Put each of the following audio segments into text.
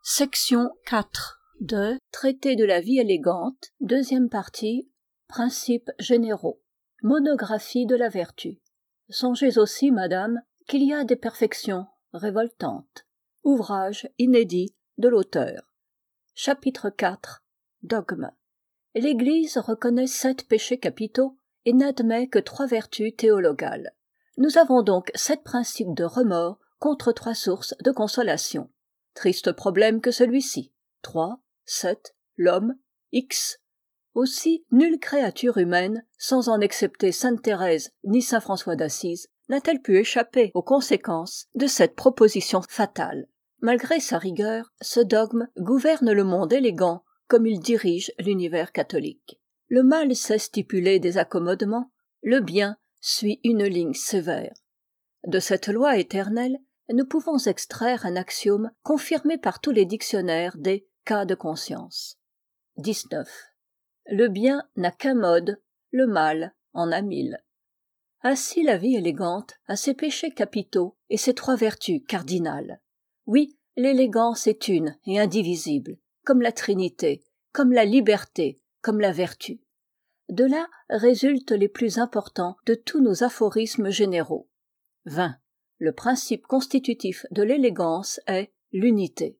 Section 4 de Traité de la vie élégante, deuxième partie, Principes généraux. Monographie de la vertu. Songez aussi, madame, qu'il y a des perfections révoltantes. Ouvrage inédit de l'auteur. Chapitre 4. Dogme. L'Église reconnaît 7 péchés capitaux et n'admet que 3 vertus théologales. Nous avons donc 7 principes de remords contre 3 sources de consolation. Triste problème que celui-ci. 3, 7, l'homme, X. Aussi, nulle créature humaine, sans en excepter sainte Thérèse ni saint François d'Assise, n'a-t-elle pu échapper aux conséquences de cette proposition fatale. Malgré sa rigueur, ce dogme gouverne le monde élégant comme il dirige l'univers catholique. Le mal sait stipuler des accommodements, le bien suit une ligne sévère. De cette loi éternelle, nous pouvons extraire un axiome confirmé par tous les dictionnaires des cas de conscience. 19. Le bien n'a qu'un mode, le mal en a 1000. Ainsi la vie élégante a ses péchés capitaux et ses 3 vertus cardinales. Oui, l'élégance est une et indivisible, comme la Trinité, comme la liberté, comme la vertu. De là résultent les plus importants de tous nos aphorismes généraux. 20. Le principe constitutif de l'élégance est l'unité.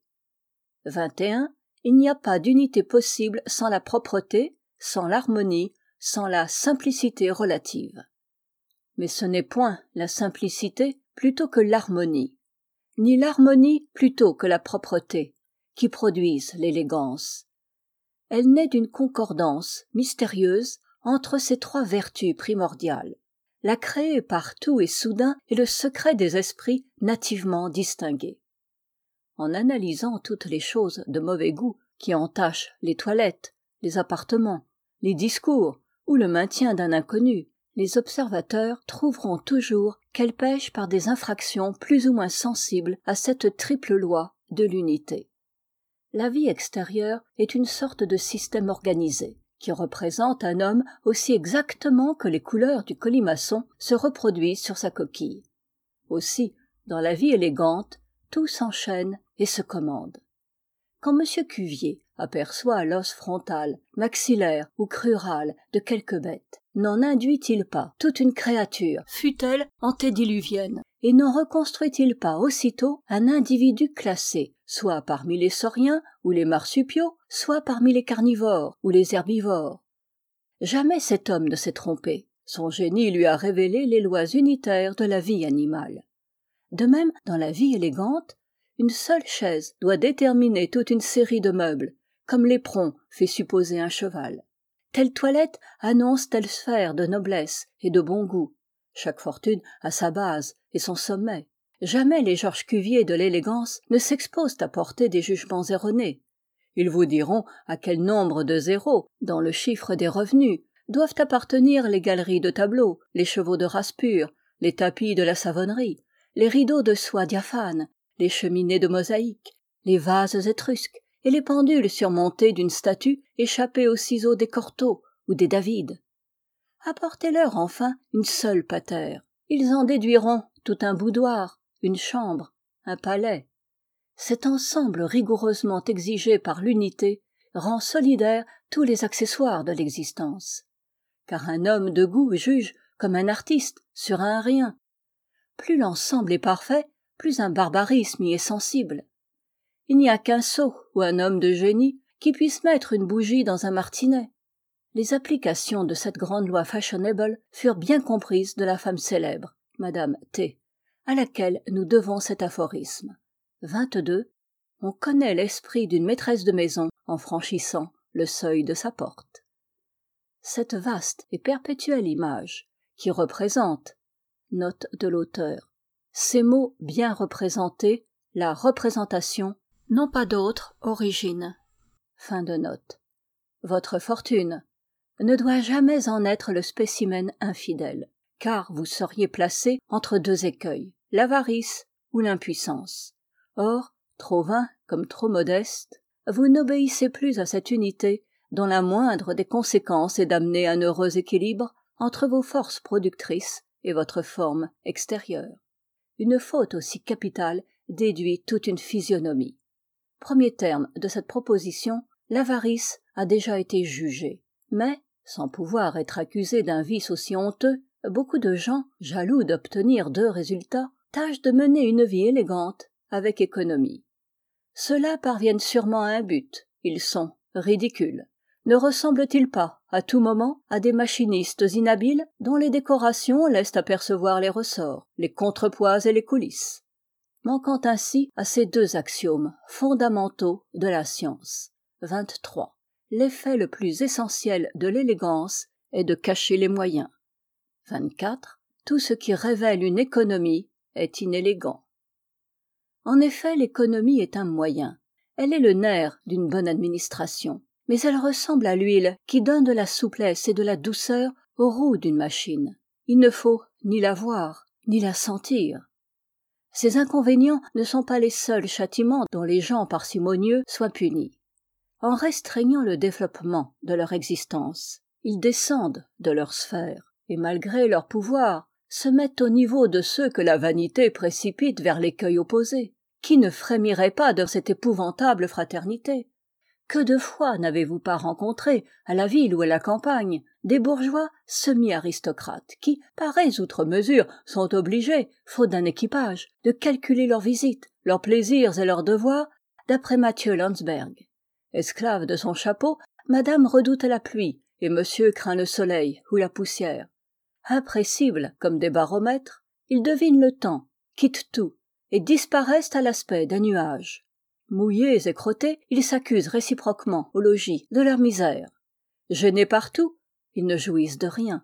21. Il n'y a pas d'unité possible sans la propreté, sans l'harmonie, sans la simplicité relative. Mais ce n'est point la simplicité plutôt que l'harmonie, ni l'harmonie plutôt que la propreté, qui produisent l'élégance. Elle naît d'une concordance mystérieuse entre ces 3 vertus primordiales. La créer partout et soudain est le secret des esprits nativement distingués. En analysant toutes les choses de mauvais goût qui entachent les toilettes, les appartements, les discours ou le maintien d'un inconnu, les observateurs trouveront toujours qu'elles pèchent par des infractions plus ou moins sensibles à cette triple loi de l'unité. La vie extérieure est une sorte de système organisé, qui représente un homme aussi exactement que les couleurs du colimaçon se reproduisent sur sa coquille. Aussi, dans la vie élégante, tout s'enchaîne et se commande. Quand M. Cuvier aperçoit l'os frontal, maxillaire ou crural de quelque bête, n'en induit-il pas toute une créature, fût-elle antédiluvienne, et n'en reconstruit-il pas aussitôt un individu classé, soit parmi les sauriens ou les marsupiaux, soit parmi les carnivores ou les herbivores? Jamais cet homme ne s'est trompé. Son génie lui a révélé les lois unitaires de la vie animale. De même, dans la vie élégante, une seule chaise doit déterminer toute une série de meubles, comme l'éperon fait supposer un cheval. Telle toilette annonce telle sphère de noblesse et de bon goût. Chaque fortune a sa base et son sommet. Jamais les Georges Cuvier de l'élégance ne s'exposent à porter des jugements erronés. Ils vous diront à quel nombre de zéros, dans le chiffre des revenus, doivent appartenir les galeries de tableaux, les chevaux de race pure, les tapis de la savonnerie, les rideaux de soie diaphane, les cheminées de mosaïque, les vases étrusques et les pendules surmontées d'une statue échappée aux ciseaux des Cortot ou des David. Apportez-leur enfin une seule patère. Ils en déduiront tout un boudoir, une chambre, un palais. Cet ensemble rigoureusement exigé par l'unité rend solidaires tous les accessoires de l'existence. Car un homme de goût juge comme un artiste sur un rien. Plus l'ensemble est parfait, plus un barbarisme y est sensible. Il n'y a qu'un sot ou un homme de génie qui puisse mettre une bougie dans un martinet. Les applications de cette grande loi fashionable furent bien comprises de la femme célèbre, Madame T., à laquelle nous devons cet aphorisme. 22. On connaît l'esprit d'une maîtresse de maison en franchissant le seuil de sa porte. Cette vaste et perpétuelle image, qui représente, note de l'auteur, ces mots bien représentés, la représentation, n'ont pas d'autre origine. Fin de note. Votre fortune ne doit jamais en être le spécimen infidèle, car vous seriez placé entre 2 écueils, l'avarice ou l'impuissance. Or, trop vain comme trop modeste, vous n'obéissez plus à cette unité dont la moindre des conséquences est d'amener un heureux équilibre entre vos forces productrices et votre forme extérieure. Une faute aussi capitale déduit toute une physionomie. Premier terme de cette proposition, l'avarice a déjà été jugée. Mais, sans pouvoir être accusés d'un vice aussi honteux, beaucoup de gens, jaloux d'obtenir 2 résultats, tâchent de mener une vie élégante avec économie. Ceux-là parviennent sûrement à un but. Ils sont ridicules. Ne ressemblent-ils pas, à tout moment, à des machinistes inhabiles dont les décorations laissent apercevoir les ressorts, les contrepoids et les coulisses, manquant ainsi à ces 2 axiomes fondamentaux de la science. 23. L'effet le plus essentiel de l'élégance est de cacher les moyens. 24. Tout ce qui révèle une économie est inélégant. En effet, l'économie est un moyen. Elle est le nerf d'une bonne administration. Mais elle ressemble à l'huile qui donne de la souplesse et de la douceur aux roues d'une machine. Il ne faut ni la voir, ni la sentir. Ces inconvénients ne sont pas les seuls châtiments dont les gens parcimonieux soient punis. En restreignant le développement de leur existence, ils descendent de leur sphère, et malgré leur pouvoir, se mettent au niveau de ceux que la vanité précipite vers l'écueil opposé. Qui ne frémirait pas de cette épouvantable fraternité? Que de fois n'avez-vous pas rencontré, à la ville ou à la campagne, des bourgeois semi-aristocrates qui, parés outre mesure, sont obligés, faute d'un équipage, de calculer leurs visites, leurs plaisirs et leurs devoirs, d'après Mathieu Landsberg. Esclave de son chapeau, madame redoute la pluie et monsieur craint le soleil ou la poussière. Impressibles comme des baromètres, ils devinent le temps, quittent tout et disparaissent à l'aspect d'un nuage. Mouillés et crottés, ils s'accusent réciproquement au logis de leur misère. Gênés partout, ils ne jouissent de rien.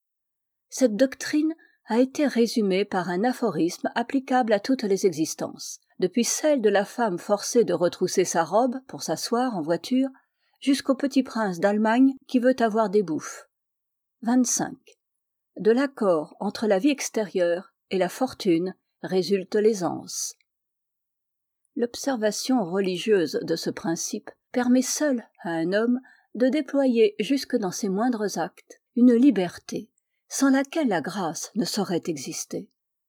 Cette doctrine a été résumée par un aphorisme applicable à toutes les existences, depuis celle de la femme forcée de retrousser sa robe pour s'asseoir en voiture, jusqu'au petit prince d'Allemagne qui veut avoir des bouffes. 25. De l'accord entre la vie extérieure et la fortune résulte l'aisance. L'observation religieuse de ce principe permet seule à un homme de déployer jusque dans ses moindres actes une liberté sans laquelle la grâce ne saurait exister.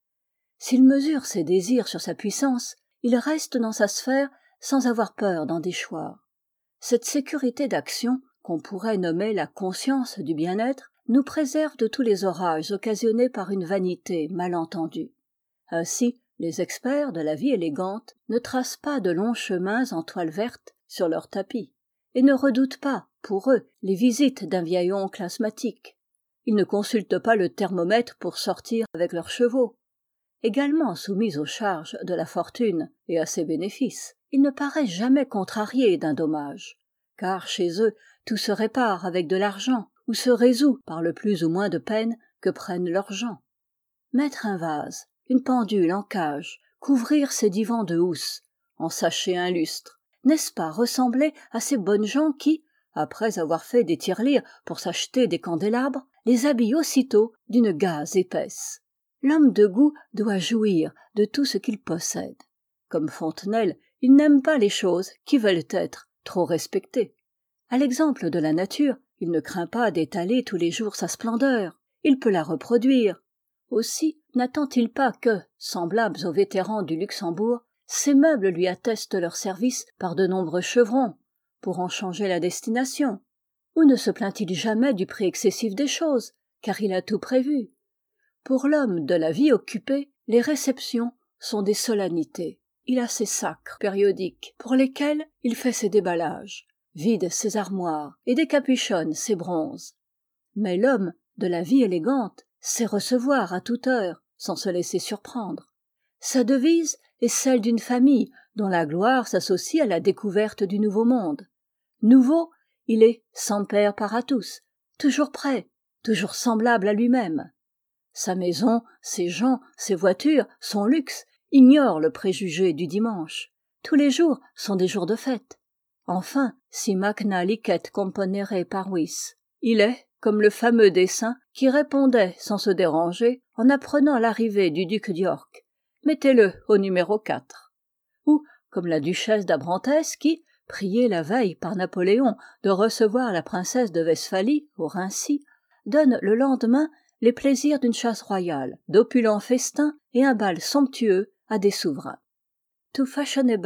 S'il mesure ses désirs sur sa puissance, il reste dans sa sphère sans avoir peur d'en déchoir. Cette sécurité d'action, qu'on pourrait nommer la conscience du bien-être, nous préserve de tous les orages occasionnés par une vanité mal entendue. Ainsi, les experts de la vie élégante ne tracent pas de longs chemins en toile verte sur leur tapis, et ne redoutent pas, pour eux, les visites d'un vieil oncle asthmatique. Ils ne consultent pas le thermomètre pour sortir avec leurs chevaux. Également soumis aux charges de la fortune et à ses bénéfices, ils ne paraissent jamais contrariés d'un dommage, car chez eux tout se répare avec de l'argent, ou se résout par le plus ou moins de peine que prennent leurs gens. Mettre un vase, une pendule en cage, couvrir ses divans de housse, ensacher un lustre, n'est-ce pas ressembler à ces bonnes gens qui, après avoir fait des tirelires pour s'acheter des candélabres, les habillent aussitôt d'une gaze épaisse? L'homme de goût doit jouir de tout ce qu'il possède. Comme Fontenelle, il n'aime pas les choses qui veulent être trop respectées. À l'exemple de la nature, il ne craint pas d'étaler tous les jours sa splendeur. Il peut la reproduire. Aussi n'attend-il pas que, semblables aux vétérans du Luxembourg, ces meubles lui attestent leur service par de nombreux chevrons, pour en changer la destination. Ou ne se plaint-il jamais du prix excessif des choses, car il a tout prévu? Pour l'homme de la vie occupée, les réceptions sont des solennités. Il a ses sacres périodiques, pour lesquels il fait ses déballages, vide ses armoires et décapuchonne ses bronzes. Mais l'homme de la vie élégante sait recevoir à toute heure, sans se laisser surprendre. Sa devise est celle d'une famille dont la gloire s'associe à la découverte du nouveau monde. Nouveau, il est semper paratus, toujours prêt, toujours semblable à lui-même. Sa maison, ses gens, ses voitures, son luxe ignorent le préjugé du dimanche. Tous les jours sont des jours de fête. Enfin, si magna licet componere parvis, il est comme le fameux dessin qui répondait sans se déranger en apprenant l'arrivée du duc d'York. Mettez-le au numéro 4. Ou comme la duchesse d'Abrantès qui, priée la veille par Napoléon de recevoir la princesse de Westphalie au Raincy, donne le lendemain les plaisirs d'une chasse royale, d'opulents festins et un bal somptueux à des souverains. To fashionable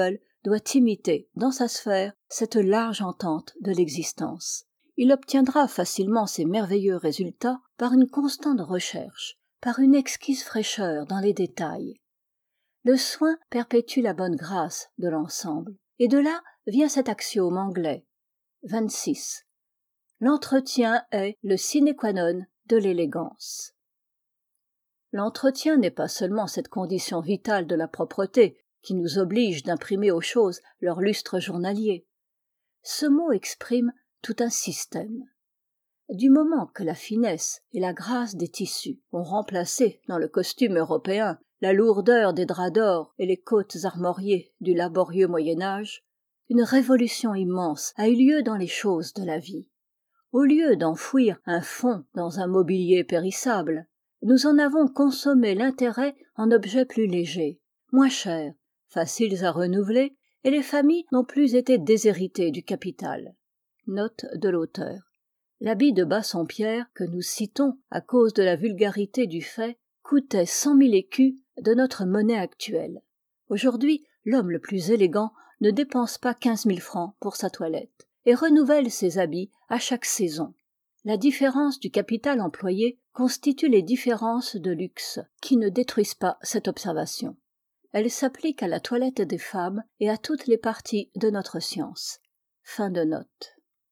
doit imiter dans sa sphère cette large entente de l'existence. Il obtiendra facilement ces merveilleux résultats par une constante recherche, par une exquise fraîcheur dans les détails. Le soin perpétue la bonne grâce de l'ensemble, et de là vient cet axiome anglais. 26. L'entretien est le sine qua non de l'élégance. L'entretien n'est pas seulement cette condition vitale de la propreté qui nous oblige d'imprimer aux choses leur lustre journalier. Ce mot exprime tout un système. Du moment que la finesse et la grâce des tissus ont remplacé dans le costume européen la lourdeur des draps d'or et les côtes armoriées du laborieux Moyen-Âge, une révolution immense a eu lieu dans les choses de la vie. Au lieu d'enfouir un fonds dans un mobilier périssable, nous en avons consommé l'intérêt en objets plus légers, moins chers, faciles à renouveler, et les familles n'ont plus été déshéritées du capital. Note de l'auteur. L'habit de Bassompierre, que nous citons à cause de la vulgarité du fait, coûtait 100 000 écus de notre monnaie actuelle. Aujourd'hui, l'homme le plus élégant ne dépense pas 15 000 francs pour sa toilette, et renouvelle ses habits à chaque saison. La différence du capital employé constitue les différences de luxe, qui ne détruisent pas cette observation. Elle s'applique à la toilette des femmes et à toutes les parties de notre science. Fin de note.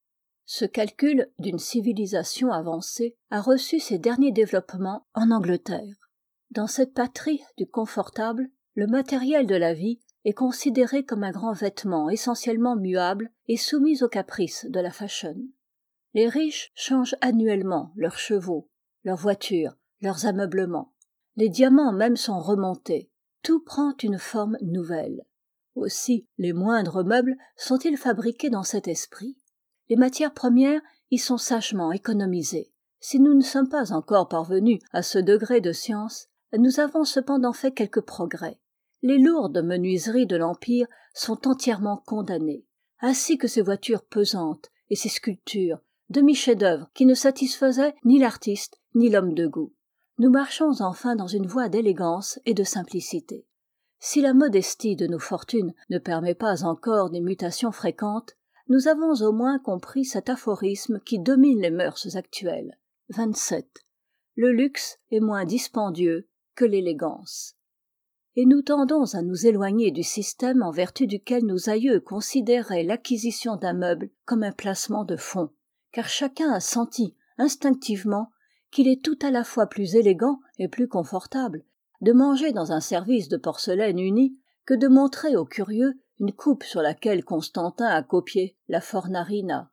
Ce calcul d'une civilisation avancée a reçu ses derniers développements en Angleterre. Dans cette patrie du confortable, le matériel de la vie est considéré comme un grand vêtement essentiellement muable et soumis aux caprices de la fashion. Les riches changent annuellement leurs chevaux, leurs voitures, leurs ameublements. Les diamants même sont remontés. Tout prend une forme nouvelle. Aussi, les moindres meubles sont-ils fabriqués dans cet esprit. Les matières premières y sont sagement économisées. Si nous ne sommes pas encore parvenus à ce degré de science, nous avons cependant fait quelques progrès. Les lourdes menuiseries de l'Empire sont entièrement condamnées, ainsi que ces voitures pesantes et ces sculptures, demi-chefs-d'œuvre qui ne satisfaisaient ni l'artiste ni l'homme de goût. Nous marchons enfin dans une voie d'élégance et de simplicité. Si la modestie de nos fortunes ne permet pas encore des mutations fréquentes, nous avons au moins compris cet aphorisme qui domine les mœurs actuelles. 27. Le luxe est moins dispendieux que l'élégance. Et nous tendons à nous éloigner du système en vertu duquel nos aïeux considéraient l'acquisition d'un meuble comme un placement de fonds, car chacun a senti instinctivement qu'il est tout à la fois plus élégant et plus confortable de manger dans un service de porcelaine unie que de montrer aux curieux une coupe sur laquelle Constantin a copié la Fornarina.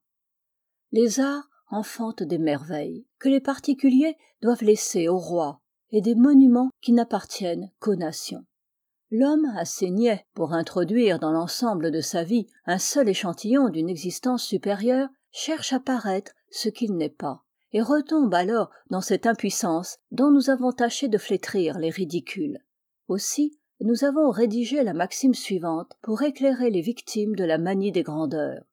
Les arts enfantent des merveilles que les particuliers doivent laisser aux rois et des monuments qui n'appartiennent qu'aux nations. L'homme assez niais pour introduire dans l'ensemble de sa vie un seul échantillon d'une existence supérieure cherche à paraître ce qu'il n'est pas, et retombe alors dans cette impuissance dont nous avons tâché de flétrir les ridicules. Aussi, nous avons rédigé la maxime suivante pour éclairer les victimes de la manie des grandeurs.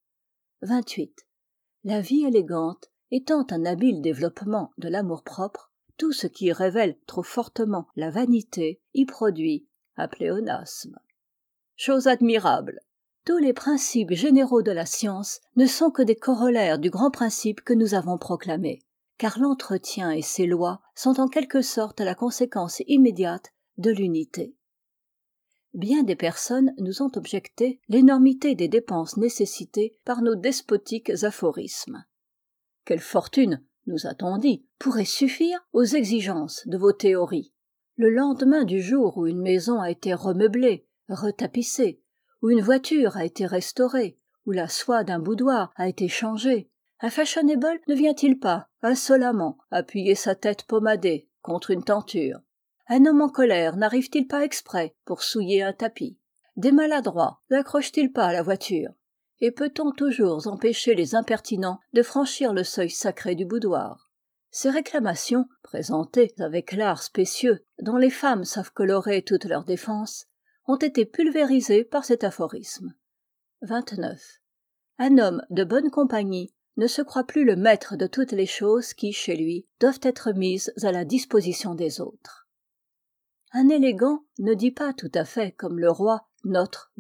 28. La vie élégante étant un habile développement de l'amour-propre, tout ce qui révèle trop fortement la vanité y produit un pléonasme. Chose admirable. Tous les principes généraux de la science ne sont que des corollaires du grand principe que nous avons proclamé, car l'entretien et ses lois sont en quelque sorte la conséquence immédiate de l'unité. Bien des personnes nous ont objecté l'énormité des dépenses nécessitées par nos despotiques aphorismes. Quelle fortune, nous a-t-on dit, pourrait suffire aux exigences de vos théories? Le lendemain du jour où une maison a été remeublée, retapissée, où une voiture a été restaurée, où la soie d'un boudoir a été changée, un fashionable ne vient-il pas, insolemment, appuyer sa tête pommadée contre une tenture? Un homme en colère n'arrive-t-il pas exprès pour souiller un tapis? Des maladroits n'accrochent-ils pas à la voiture? Et peut-on toujours empêcher les impertinents de franchir le seuil sacré du boudoir? Ces réclamations, présentées avec l'art spécieux dont les femmes savent colorer toute leur défense, ont été pulvérisées par cet aphorisme. 29. Un homme de bonne compagnie ne se croit plus le maître de toutes les choses qui, chez lui, doivent être mises à la disposition des autres. Un élégant ne dit pas tout à fait comme le roi « notre voiture »,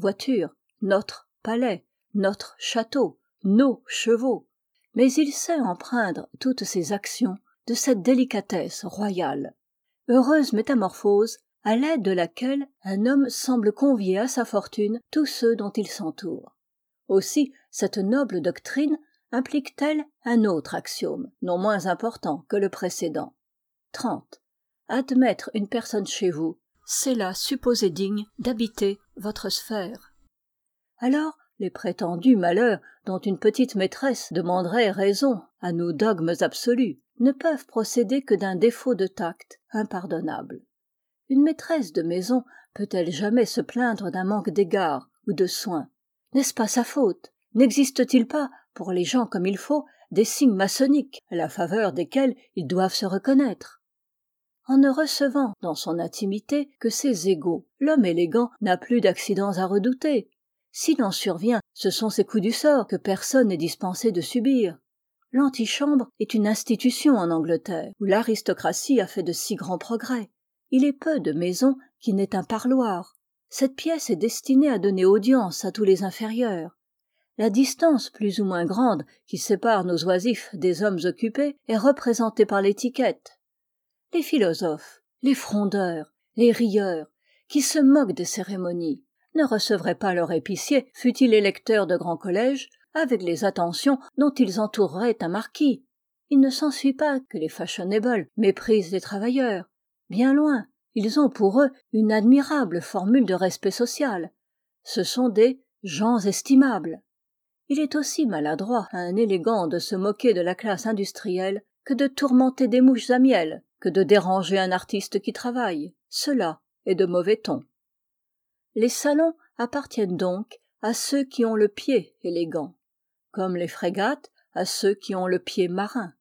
notre palais, notre château, nos chevaux, mais il sait empreindre toutes ses actions de cette délicatesse royale. Heureuse métamorphose, à l'aide de laquelle un homme semble convier à sa fortune tous ceux dont il s'entoure. Aussi, cette noble doctrine implique-t-elle un autre axiome, non moins important que le précédent. 30. Admettre une personne chez vous, c'est la supposer digne d'habiter votre sphère. Alors, les prétendus malheurs dont une petite maîtresse demanderait raison à nos dogmes absolus ne peuvent procéder que d'un défaut de tact impardonnable. Une maîtresse de maison peut-elle jamais se plaindre d'un manque d'égard ou de soin? N'est-ce pas sa faute? N'existe-t-il pas, pour les gens comme il faut, des signes maçonniques à la faveur desquels ils doivent se reconnaître? En ne recevant dans son intimité que ses égaux, l'homme élégant n'a plus d'accidents à redouter. S'il en survient, ce sont ces coups du sort que personne n'est dispensé de subir. L'antichambre est une institution en Angleterre, où l'aristocratie a fait de si grands progrès. Il est peu de maisons qui n'aient un parloir. Cette pièce est destinée à donner audience à tous les inférieurs. La distance plus ou moins grande qui sépare nos oisifs des hommes occupés est représentée par l'étiquette. Les philosophes, les frondeurs, les rieurs, qui se moquent des cérémonies, ne recevraient pas leur épicier, fût-il électeur de grand collège, avec les attentions dont ils entoureraient un marquis. Il ne s'ensuit pas que les fashionables méprisent les travailleurs. Bien loin, ils ont pour eux une admirable formule de respect social. Ce sont des gens estimables. Il est aussi maladroit à un élégant de se moquer de la classe industrielle que de tourmenter des mouches à miel, que de déranger un artiste qui travaille. Cela est de mauvais ton. Les salons appartiennent donc à ceux qui ont le pied élégant, comme les frégates à ceux qui ont le pied marin.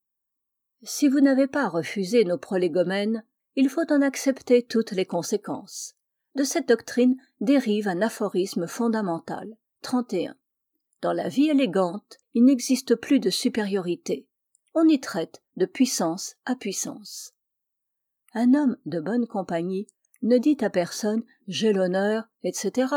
Si vous n'avez pas refusé nos prolégomènes, il faut en accepter toutes les conséquences. De cette doctrine dérive un aphorisme fondamental. 31. Dans la vie élégante, il n'existe plus de supériorité. On y traite de puissance à puissance. Un homme de bonne compagnie ne dit à personne « j'ai l'honneur », etc.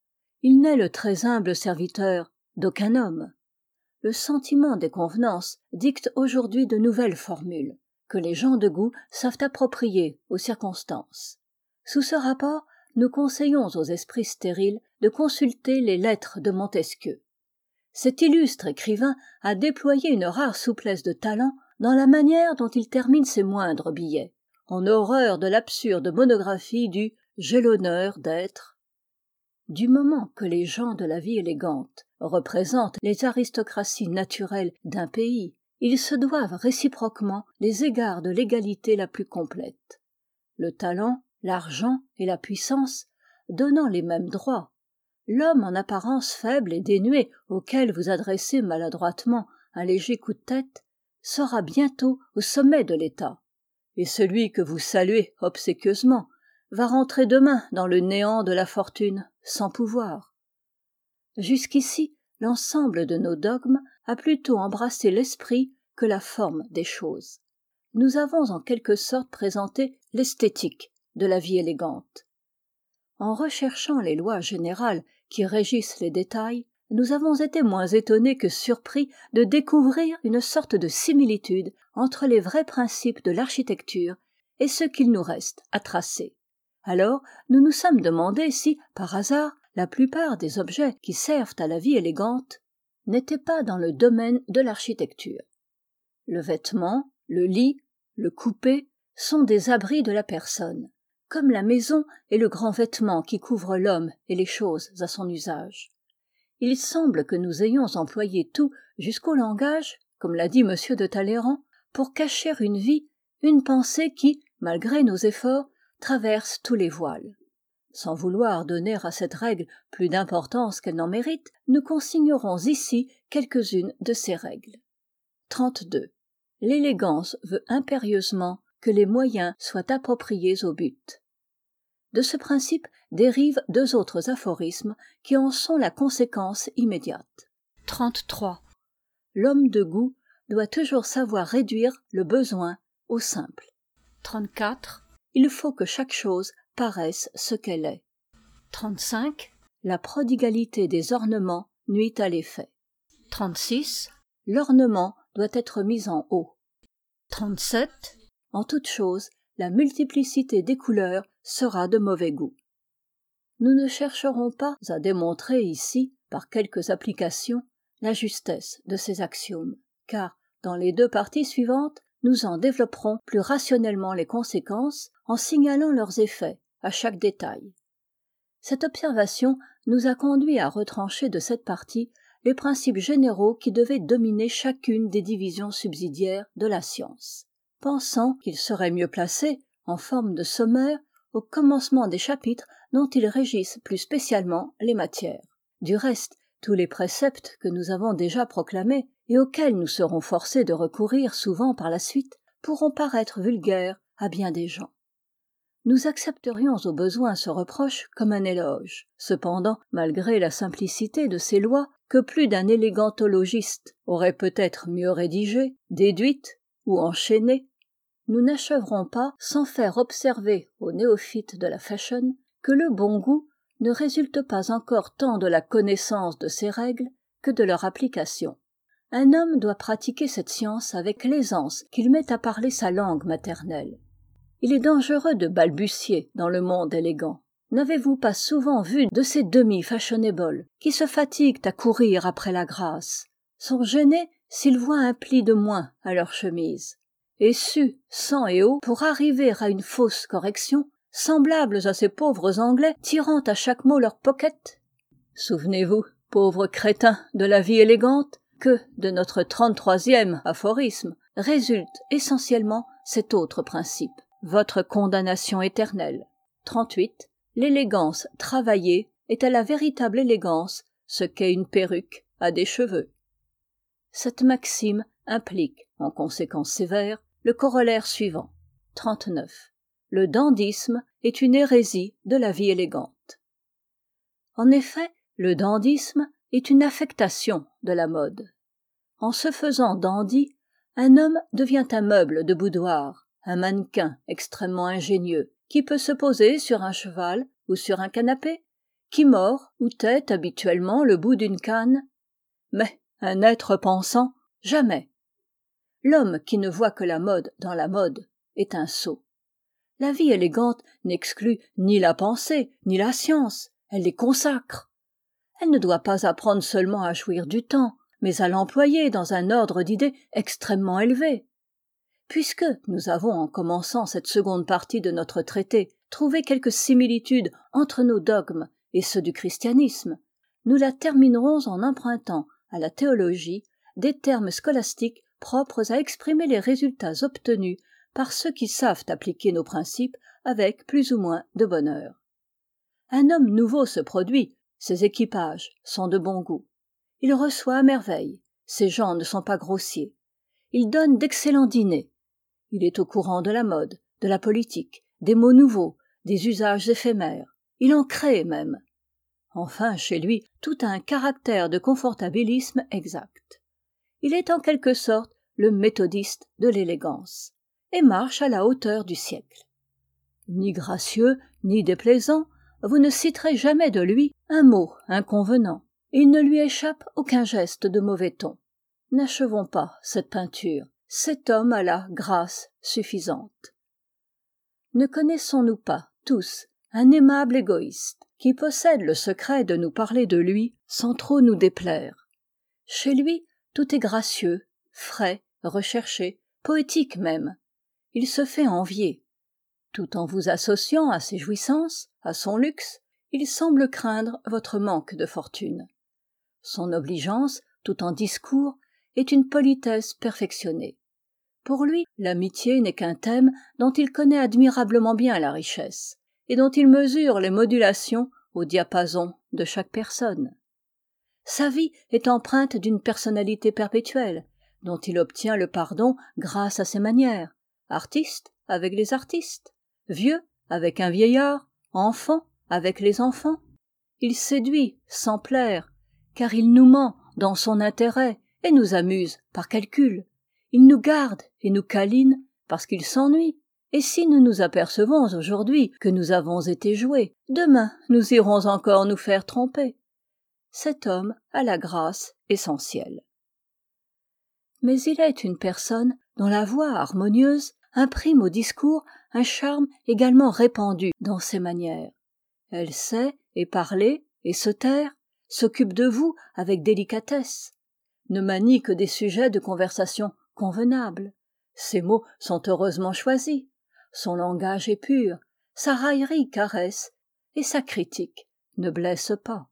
Il n'est le très humble serviteur d'aucun homme. Le sentiment des convenances dicte aujourd'hui de nouvelles formules, que les gens de goût savent approprier aux circonstances. Sous ce rapport, nous conseillons aux esprits stériles de consulter les lettres de Montesquieu. Cet illustre écrivain a déployé une rare souplesse de talent dans la manière dont il termine ses moindres billets, en horreur de l'absurde monographie du « j'ai l'honneur d'être ». Du moment que les gens de la vie élégante représentent les aristocraties naturelles d'un pays, ils se doivent réciproquement les égards de l'égalité la plus complète. Le talent, l'argent et la puissance donnant les mêmes droits, l'homme en apparence faible et dénué auquel vous adressez maladroitement un léger coup de tête sera bientôt au sommet de l'État, et celui que vous saluez obséquieusement va rentrer demain dans le néant de la fortune sans pouvoir. Jusqu'ici, l'ensemble de nos dogmes a plutôt embrassé l'esprit que la forme des choses. Nous avons en quelque sorte présenté l'esthétique de la vie élégante. En recherchant les lois générales qui régissent les détails, nous avons été moins étonnés que surpris de découvrir une sorte de similitude entre les vrais principes de l'architecture et ce qu'il nous reste à tracer. Alors, nous nous sommes demandé si, par hasard, la plupart des objets qui servent à la vie élégante n'étaient pas dans le domaine de l'architecture. Le vêtement, le lit, le coupé sont des abris de la personne, comme la maison est le grand vêtement qui couvre l'homme et les choses à son usage. Il semble que nous ayons employé tout jusqu'au langage, comme l'a dit M. de Talleyrand, pour cacher une vie, une pensée qui, malgré nos efforts, traverse tous les voiles. Sans vouloir donner à cette règle plus d'importance qu'elle n'en mérite, nous consignerons ici quelques-unes de ces règles. 32. L'élégance veut impérieusement que les moyens soient appropriés au but. De ce principe dérivent deux autres aphorismes qui en sont la conséquence immédiate. 33. L'homme de goût doit toujours savoir réduire le besoin au simple. 34. Il faut que chaque chose paraisse ce qu'elle est. 35. la prodigalité des ornements nuit à l'effet. 36. L'ornement doit être mis en haut. 37. En toute chose, la multiplicité des couleurs sera de mauvais goût. Nous ne chercherons pas à démontrer ici, par quelques applications, la justesse de ces axiomes, car, dans les 2 parties suivantes, nous en développerons plus rationnellement les conséquences en signalant leurs effets à chaque détail. Cette observation nous a conduit à retrancher de cette partie les principes généraux qui devaient dominer chacune des divisions subsidiaires de la science, pensant qu'il serait mieux placé, en forme de sommaire, au commencement des chapitres dont ils régissent plus spécialement les matières. Du reste, tous les préceptes que nous avons déjà proclamés et auxquels nous serons forcés de recourir souvent par la suite pourront paraître vulgaires à bien des gens. Nous accepterions au besoin ce reproche comme un éloge. Cependant, malgré la simplicité de ces lois, que plus d'un élégantologiste aurait peut-être mieux rédigées, déduites ou enchaînées, nous n'achèverons pas sans faire observer aux néophytes de la fashion que le bon goût ne résulte pas encore tant de la connaissance de ces règles que de leur application. Un homme doit pratiquer cette science avec l'aisance qu'il met à parler sa langue maternelle. Il est dangereux de balbutier dans le monde élégant. N'avez-vous pas souvent vu de ces demi-fashionables qui se fatiguent à courir après la grâce, sont gênés s'ils voient un pli de moins à leur chemise, et suent sang et eau pour arriver à une fausse correction, semblables à ces pauvres Anglais tirant à chaque mot leur pocket? Souvenez-vous, pauvres crétins de la vie élégante, que de notre 33e aphorisme résulte essentiellement cet autre principe, votre condamnation éternelle. 38. L'élégance travaillée est à la véritable élégance ce qu'est une perruque à des cheveux. Cette maxime implique, en conséquence sévère, le corollaire suivant. 39. Le dandysme est une hérésie de la vie élégante. En effet, le dandysme est une affectation de la mode. En se faisant dandy, un homme devient un meuble de boudoir, un mannequin extrêmement ingénieux, qui peut se poser sur un cheval ou sur un canapé, qui mord ou tette habituellement le bout d'une canne. Mais un être pensant, jamais. L'homme qui ne voit que la mode dans la mode est un sot. La vie élégante n'exclut ni la pensée, ni la science, elle les consacre. Elle ne doit pas apprendre seulement à jouir du temps, mais à l'employer dans un ordre d'idées extrêmement élevé. Puisque nous avons, en commençant cette seconde partie de notre traité, trouvé quelques similitudes entre nos dogmes et ceux du christianisme, nous la terminerons en empruntant à la théologie des termes scolastiques propres à exprimer les résultats obtenus par ceux qui savent appliquer nos principes avec plus ou moins de bonheur. Un homme nouveau se produit, ses équipages sont de bon goût. Il reçoit à merveille, ses gens ne sont pas grossiers. Il donne d'excellents dîners. Il est au courant de la mode, de la politique, des mots nouveaux, des usages éphémères. Il en crée même. Enfin, chez lui, tout a un caractère de confortabilisme exact. Il est en quelque sorte le méthodiste de l'élégance, et marche à la hauteur du siècle. Ni gracieux, ni déplaisant, vous ne citerez jamais de lui un mot inconvenant, et il ne lui échappe aucun geste de mauvais ton. N'achevons pas cette peinture. Cet homme a la grâce suffisante. Ne connaissons-nous pas, tous, un aimable égoïste, qui possède le secret de nous parler de lui sans trop nous déplaire? Chez lui, tout est gracieux, frais, recherché, poétique même. Il se fait envier. Tout en vous associant à ses jouissances, à son luxe, il semble craindre votre manque de fortune. Son obligeance, tout en discours, est une politesse perfectionnée. Pour lui, l'amitié n'est qu'un thème dont il connaît admirablement bien la richesse, et dont il mesure les modulations au diapason de chaque personne. Sa vie est empreinte d'une personnalité perpétuelle, dont il obtient le pardon grâce à ses manières, artiste avec les artistes, vieux avec un vieillard, enfant avec les enfants. Il séduit sans plaire, car il nous ment dans son intérêt et nous amuse par calcul. Il nous garde et nous câline parce qu'il s'ennuie, Et si nous nous apercevons aujourd'hui que nous avons été joués, demain nous irons encore nous faire tromper. Cet homme a la grâce essentielle. Mais il est une personne dont la voix harmonieuse imprime au discours un charme également répandu dans ses manières. Elle sait et parler et se taire, s'occupe de vous avec délicatesse, ne manie que des sujets de conversation convenables. Ses mots sont heureusement choisis, son langage est pur, sa raillerie caresse et sa critique ne blesse pas.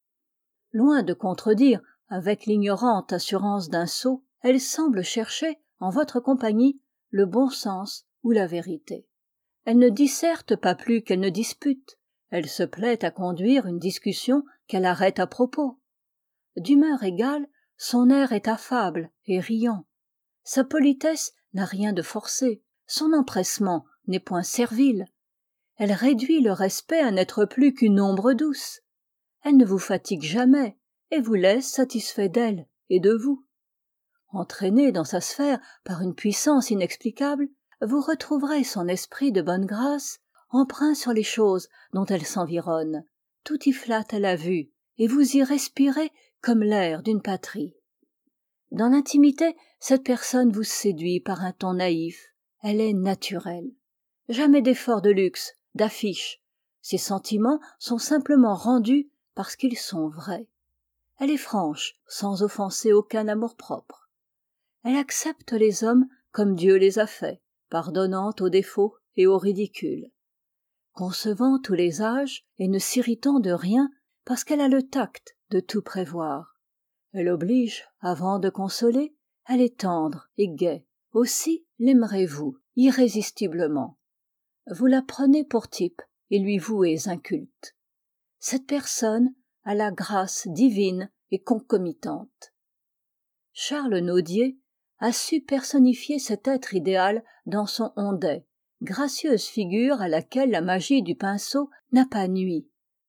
Loin de contredire avec l'ignorante assurance d'un sot, elle semble chercher, en votre compagnie, le bon sens ou la vérité. Elle ne disserte pas plus qu'elle ne dispute. Elle se plaît à conduire une discussion qu'elle arrête à propos. D'humeur égale, son air est affable et riant. Sa politesse n'a rien de forcé, son empressement n'est point servile. Elle réduit le respect à n'être plus qu'une ombre douce. Elle ne vous fatigue jamais et vous laisse satisfait d'elle et de vous. Entraîné dans sa sphère par une puissance inexplicable, vous retrouverez son esprit de bonne grâce, empreint sur les choses dont elle s'environne. Tout y flatte à la vue, et vous y respirez comme l'air d'une patrie. Dans l'intimité, cette personne vous séduit par un ton naïf. Elle est naturelle. Jamais d'effort de luxe, d'affiche. Ses sentiments sont simplement rendus parce qu'ils sont vrais. Elle est franche, sans offenser aucun amour-propre. Elle accepte les hommes comme Dieu les a faits, pardonnant aux défauts et aux ridicules. Concevant tous les âges et ne s'irritant de rien parce qu'elle a le tact de tout prévoir. Elle oblige avant de consoler, elle est tendre et gaie. Aussi l'aimerez-vous irrésistiblement. Vous la prenez pour type et lui vouez un culte. Cette personne a la grâce divine et concomitante. Charles Nodier a su personnifier cet être idéal dans son Ondait, gracieuse figure à laquelle la magie du pinceau n'a pas nui.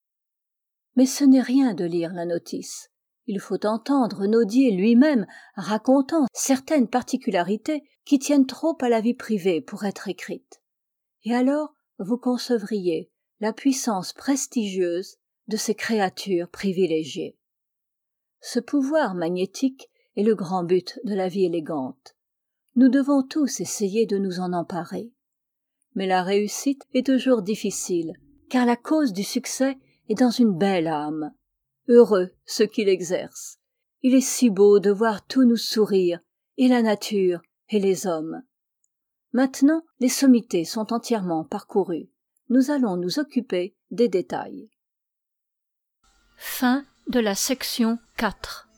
Mais ce n'est rien de lire la notice. Il faut entendre Nodier lui-même racontant certaines particularités qui tiennent trop à la vie privée pour être écrites. Et alors vous concevriez la puissance prestigieuse de ces créatures privilégiées. Ce pouvoir magnétique est le grand but de la vie élégante. Nous devons tous essayer de nous en emparer. Mais la réussite est toujours difficile, car la cause du succès est dans une belle âme. Heureux ceux qui l'exercent. Il est si beau de voir tout nous sourire, et la nature, et les hommes. Maintenant, les sommités sont entièrement parcourues. Nous allons nous occuper des détails. Fin de la section 4.